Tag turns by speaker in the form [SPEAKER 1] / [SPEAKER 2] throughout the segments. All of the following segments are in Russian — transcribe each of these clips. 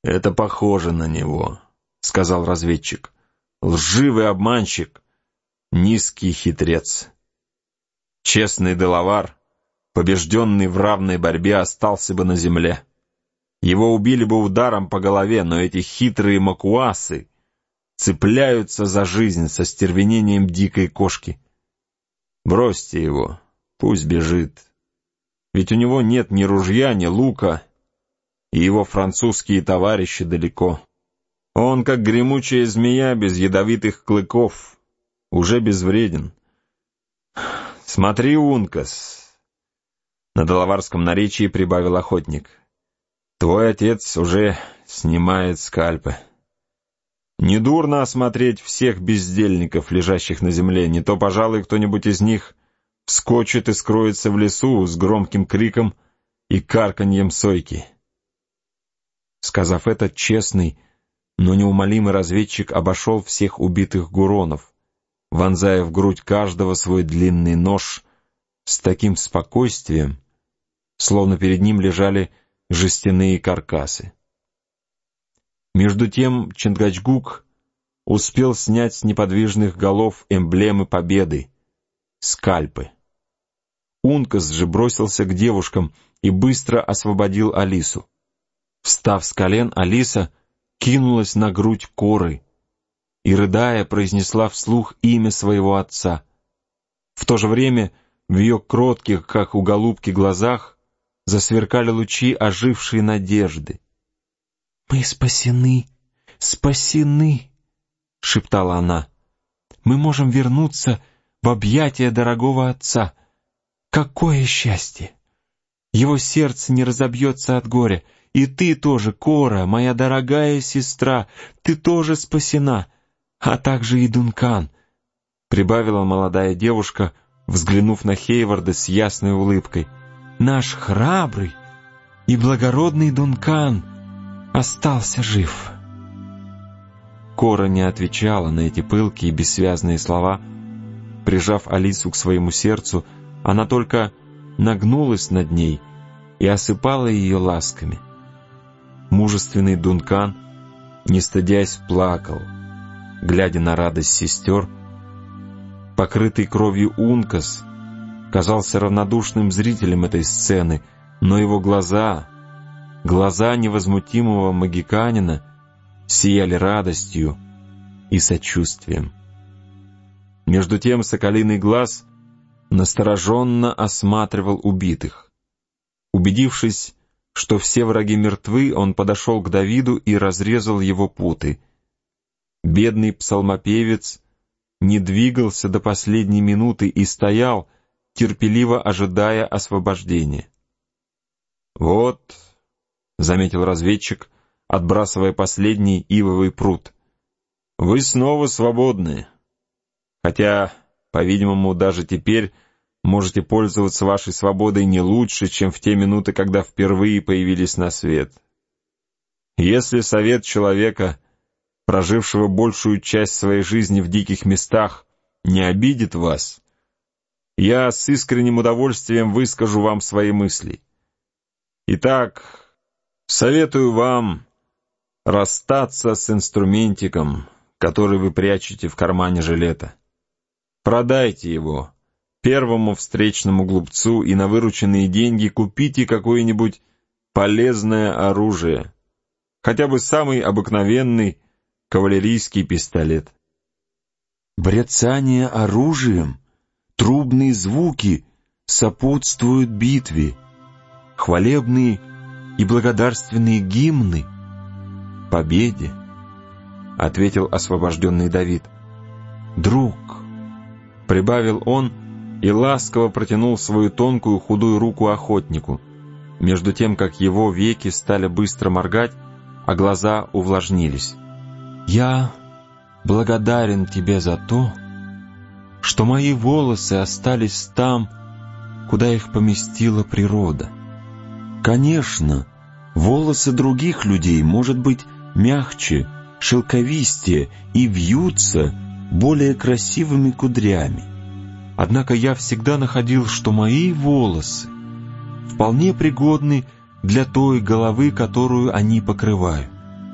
[SPEAKER 1] «Это похоже на него», — сказал разведчик. «Лживый обманщик, низкий хитрец. Честный делавар, побежденный в равной борьбе, остался бы на земле. Его убили бы ударом по голове, но эти хитрые макуасы цепляются за жизнь со стервенением дикой кошки. Бросьте его, пусть бежит. Ведь у него нет ни ружья, ни лука, и его французские товарищи далеко. Он, как гремучая змея без ядовитых клыков, уже безвреден. Смотри, Ункас!» На делаварском наречии прибавил охотник. «Твой отец уже снимает скальпы. Недурно осмотреть всех бездельников, лежащих на земле, не то, пожалуй, кто-нибудь из них вскочит и скроется в лесу с громким криком и карканьем сойки». Сказав это, честный, но неумолимый разведчик обошел всех убитых гуронов, вонзая в грудь каждого свой длинный нож с таким спокойствием, словно перед ним лежали жестяные каркасы. Между тем Чингачгук успел снять с неподвижных голов эмблемы победы — скальпы. Ункас же бросился к девушкам и быстро освободил Алису. Встав с колен, Алиса кинулась на грудь Коры и, рыдая, произнесла вслух имя своего отца. В то же время в ее кротких, как у голубки, глазах засверкали лучи ожившей надежды. «Мы спасены, спасены!» — шептала она. «Мы можем вернуться в объятия дорогого отца. Какое счастье! Его сердце не разобьется от горя. И ты тоже, Кора, моя дорогая сестра, ты тоже спасена, а также и Дункан», — прибавила молодая девушка, взглянув на Хейварда с ясной улыбкой. «Наш храбрый и благородный Дункан остался жив». Кора не отвечала на эти пылкие и бессвязные слова. Прижав Алису к своему сердцу, она только нагнулась над ней и осыпала ее ласками. Мужественный Дункан, не стыдясь, плакал, глядя на радость сестер. Покрытый кровью Ункас казался равнодушным зрителем этой сцены, но его глаза невозмутимого магиканина сияли радостью и сочувствием. Между тем Соколиный Глаз настороженно осматривал убитых. Убедившись, что все враги мертвы, он подошел к Давиду и разрезал его путы. Бедный псалмопевец не двигался до последней минуты и стоял, терпеливо ожидая освобождения. «Вот», — заметил разведчик, отбрасывая последний ивовый прут, — «вы снова свободны, хотя, по-видимому, даже теперь можете пользоваться вашей свободой не лучше, чем в те минуты, когда впервые появились на свет. Если совет человека, прожившего большую часть своей жизни в диких местах, не обидит вас, я с искренним удовольствием выскажу вам свои мысли. Итак, советую вам расстаться с инструментиком, который вы прячете в кармане жилета. Продайте его первому встречному глупцу и на вырученные деньги купите какое-нибудь полезное оружие, хотя бы самый обыкновенный кавалерийский пистолет».
[SPEAKER 2] Бряцание оружием, трубные звуки сопутствуют битве, хвалебные и благодарственные гимны — победе, — ответил освобожденный Давид. «Друг», — прибавил он и ласково протянул свою тонкую худую руку охотнику, между тем, как его веки стали быстро моргать, а глаза увлажнились. «Я благодарен тебе за то, что мои волосы остались там, куда их поместила природа. Конечно, волосы других людей, может быть, мягче, шелковистее и вьются более красивыми кудрями. Однако я всегда находил, что мои волосы вполне пригодны для той головы, которую они покрывают.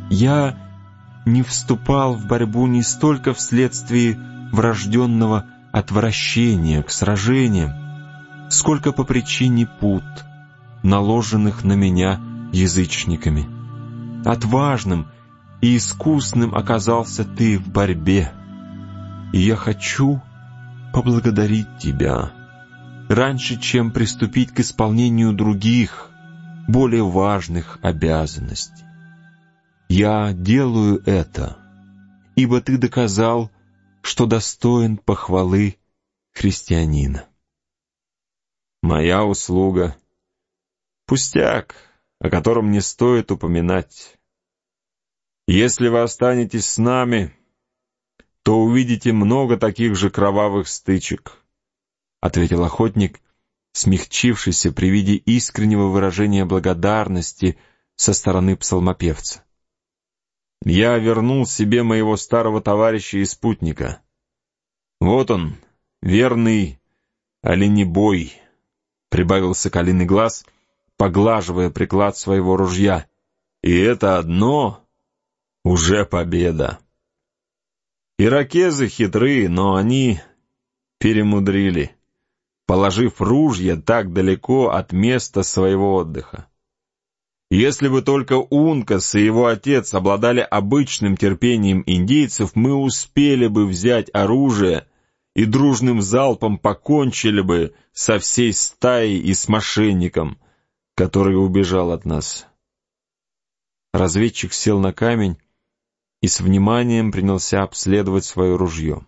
[SPEAKER 2] Я не вступал в борьбу не столько вследствие врожденного отвращения к сражениям, сколько по причине пут, наложенных на меня язычниками. Отважным и искусным оказался ты в борьбе, и я хочу поблагодарить тебя, раньше, чем приступить к исполнению других, более важных обязанностей. Я делаю это, ибо ты доказал, что достоин похвалы христианина.
[SPEAKER 1] Моя услуга — пустяк, о котором не стоит упоминать. Если вы останетесь с нами, то увидите много таких же кровавых стычек, — ответил охотник, смягчившийся при виде искреннего выражения благодарности со стороны псалмопевца. Я вернул себе моего старого товарища и спутника. Вот он, верный оленебой, — прибавил Соколиный Глаз, поглаживая приклад своего ружья. И это одно уже победа. Иракезы хитры, но они перемудрили, положив ружья так далеко от места своего отдыха. Если бы только Ункас и его отец обладали обычным терпением индейцев, мы успели бы взять оружие и дружным залпом покончили бы со всей стаей и с мошенником, который убежал от нас.
[SPEAKER 2] Разведчик сел на камень и с вниманием принялся обследовать свое ружье.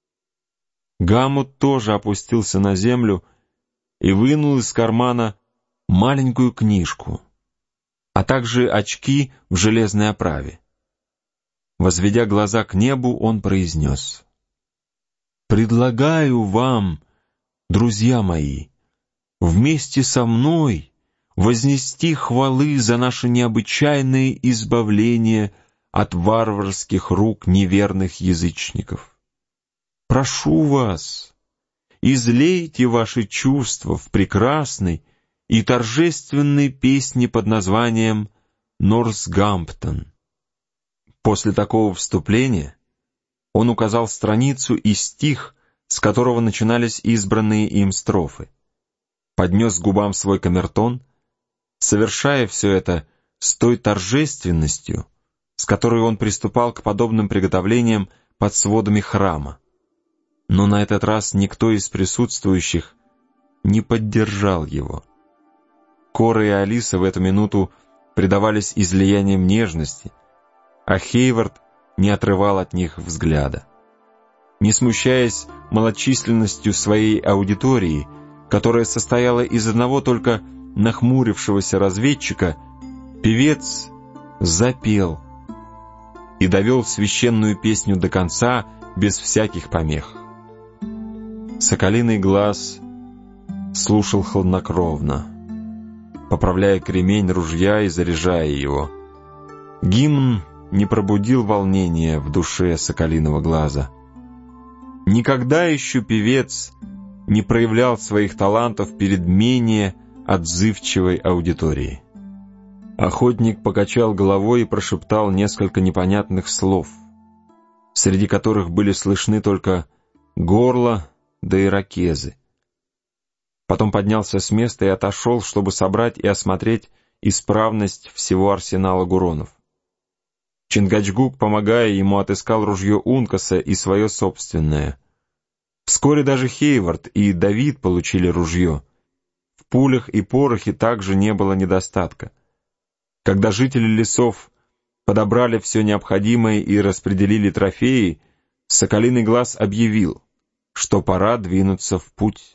[SPEAKER 2] Гамут тоже опустился на землю и вынул из кармана маленькую книжку, а также очки в железной оправе. Возведя глаза к небу, он произнес: «Предлагаю вам, друзья мои, вместе со мной вознести хвалы за наше необычайное избавление от варварских рук неверных язычников. Прошу вас, излейте ваши чувства в прекрасной и торжественной песне под названием «Норсгамптон». После такого вступления он указал страницу и стих, с которого начинались избранные им строфы, поднес к губам свой камертон, совершая все это с той торжественностью, с которой он приступал к подобным приготовлениям под сводами храма. Но на этот раз никто из присутствующих не поддержал его. Кора и Алиса в эту минуту предавались излияниям нежности, а Хейвард не отрывал от них взгляда. Не смущаясь малочисленностью своей аудитории, которая состояла из одного только нахмурившегося разведчика, певец запел и довел священную песню до конца без всяких помех. Соколиный Глаз слушал хладнокровно, поправляя кремень ружья и заряжая его. Гимн не пробудил волнения в душе Соколиного Глаза. Никогда еще певец не проявлял своих талантов перед менее отзывчивой аудиторией. Охотник покачал головой и прошептал несколько непонятных слов, среди которых были слышны только горло да иракезы. Потом поднялся с места и отошел, чтобы собрать и осмотреть исправность всего арсенала гуронов. Чингачгук, помогая ему, отыскал ружье Ункаса и свое собственное. Вскоре даже Хейвард и Давид получили ружье. В пулях и порохе также не было недостатка. Когда жители лесов подобрали все необходимое и распределили трофеи, Соколиный Глаз объявил, что пора двинуться в путь.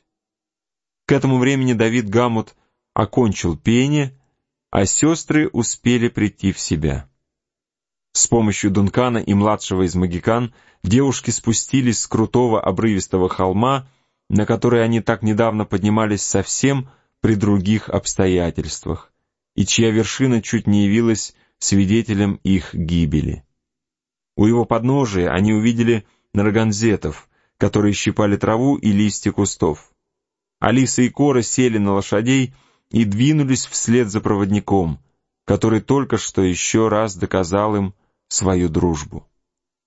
[SPEAKER 2] К этому времени Давид Гамут окончил пение, а сестры успели прийти в себя. С помощью Дункана и младшего из магикан девушки спустились с крутого обрывистого холма, на который они так недавно поднимались совсем при других обстоятельствах, и чья вершина чуть не явилась свидетелем их гибели. У его подножия они увидели нарганзетов, которые щипали траву и листья кустов. Алиса и Кора сели на лошадей и двинулись вслед за проводником, который только что еще раз доказал им свою дружбу.